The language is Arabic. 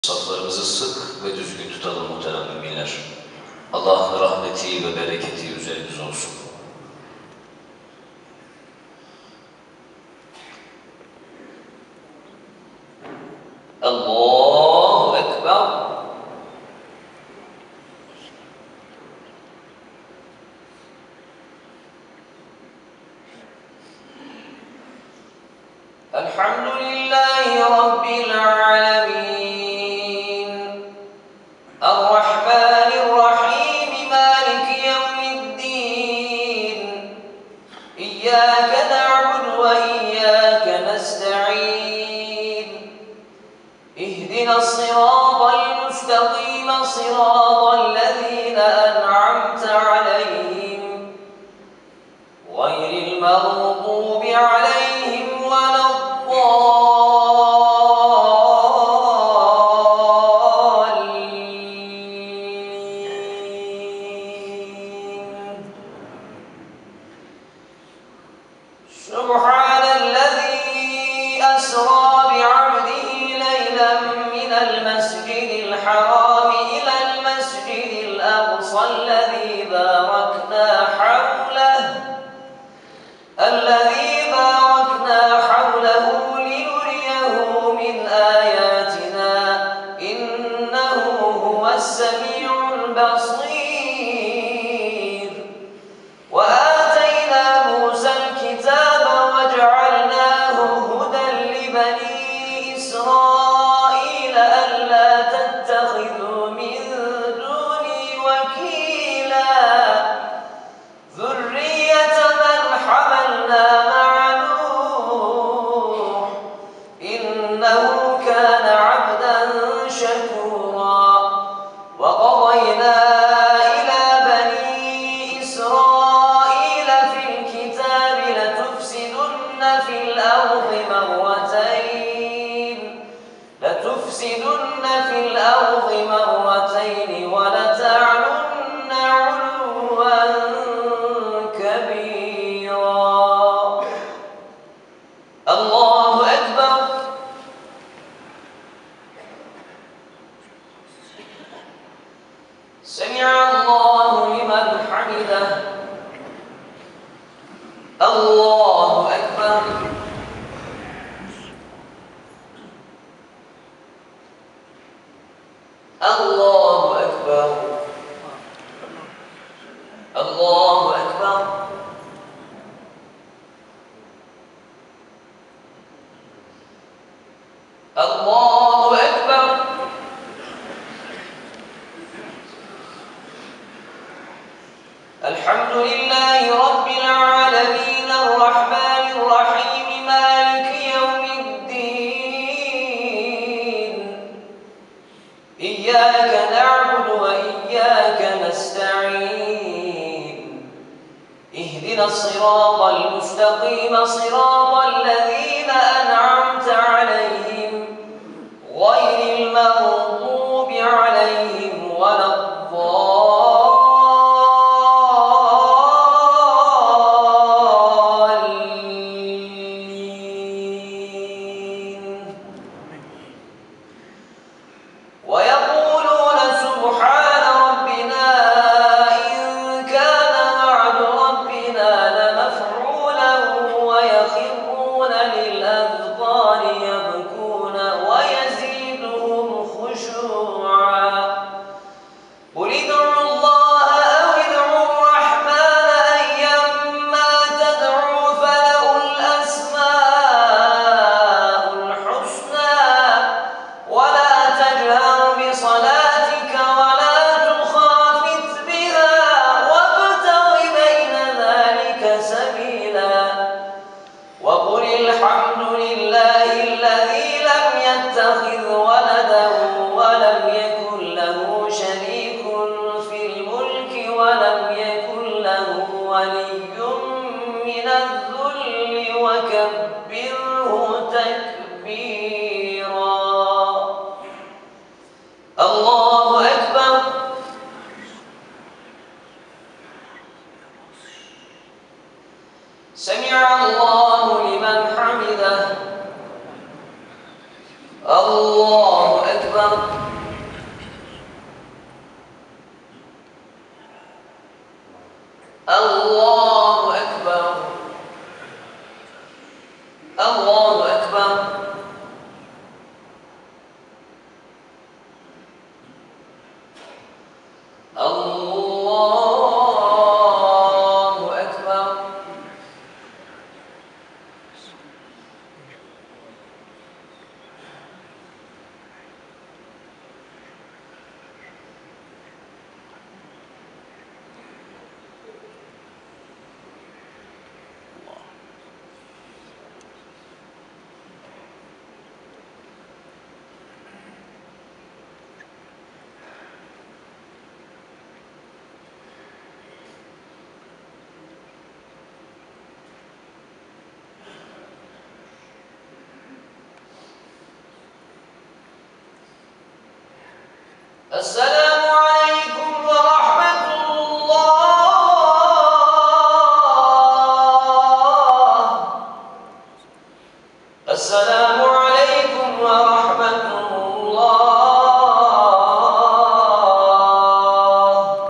Saflarımızı sık ve düzgün tutalım muhterem müminler. Allah'ın rahmeti ve bereketi üzerinize olsun. Allahu Ekber. Elhamdülillahi Rabbil alemin. Errahmanirrahim. Maliki yevmiddin. İyyâke na'budu ve iyyâke nesta'in. İhdinas-sirâtal müstakîm, sirâtallezîne en'amte aleyhim, gayril mağdûbi aleyhim veleddâllîn. Subhanellezî esrâ bi'abdihi leylen minel mescidil harâmi ilel mescidil aqsallezî bâraknâ havlehu linuriyehu min âyâtinâ innehu huves-semî'ul basîr. وآتينا موسى الكتاب وجعلناه هدى لبني إسرائيل ألا تتخذوا من دوني وكيلا ذرية من حملنا مع نوح إنه كان عبدا شكورا. وقضينا إلى بني إسرائيل في الكتاب لتفسدن في الأرض مرتين ولتعلن علوا كبيرا. الله أكبر. سمع الله لمن حمده. الله أكبر. الله أكبر. الله أكبر. الله أكبر. الحمد لله رب العالمين الرحمن الرحيم مالك يوم الدين. إياك نعبد وإياك نستعين. اهدنا الصراط المستقيم صراط الذين أنعمت عليهم غير المغضوب عليهم ولا الضالين. ويقولون سبحان ربنا إن كان وعد ربنا لمفعولا ويخرون للأذقان يبكون ويزيدهم خشوعا. قل ادعوا الله أو ادعوا الرحمن أيما تدعوا فله الأسماء الحسنى ولا تجهر بصلاتك ولا تخافت بها وابتغ بين ذلك سبيلا. وقل الحمد لله الذي لم يتخذ ولدا ولم يكن له شريك في الملك ولم يكن له ولي من الذل وكبره تكبيرا. الله أكبر. سمع الله لمن حمده. الله أكبر. السلام